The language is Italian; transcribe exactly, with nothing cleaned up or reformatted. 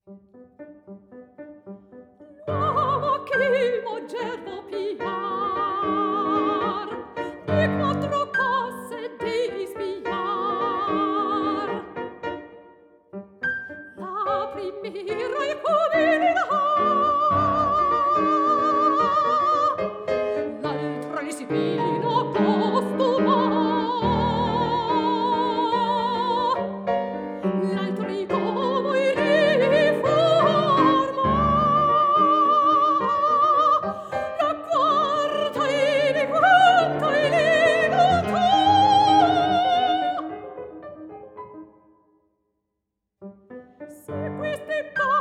L'uomo che il moggervo pigliar, di quattro cosse di spigliar. La primira e culinità, l'altra il sipino costumar, l'altro i como i riforma, la quarta il quinta il libertà. Se queste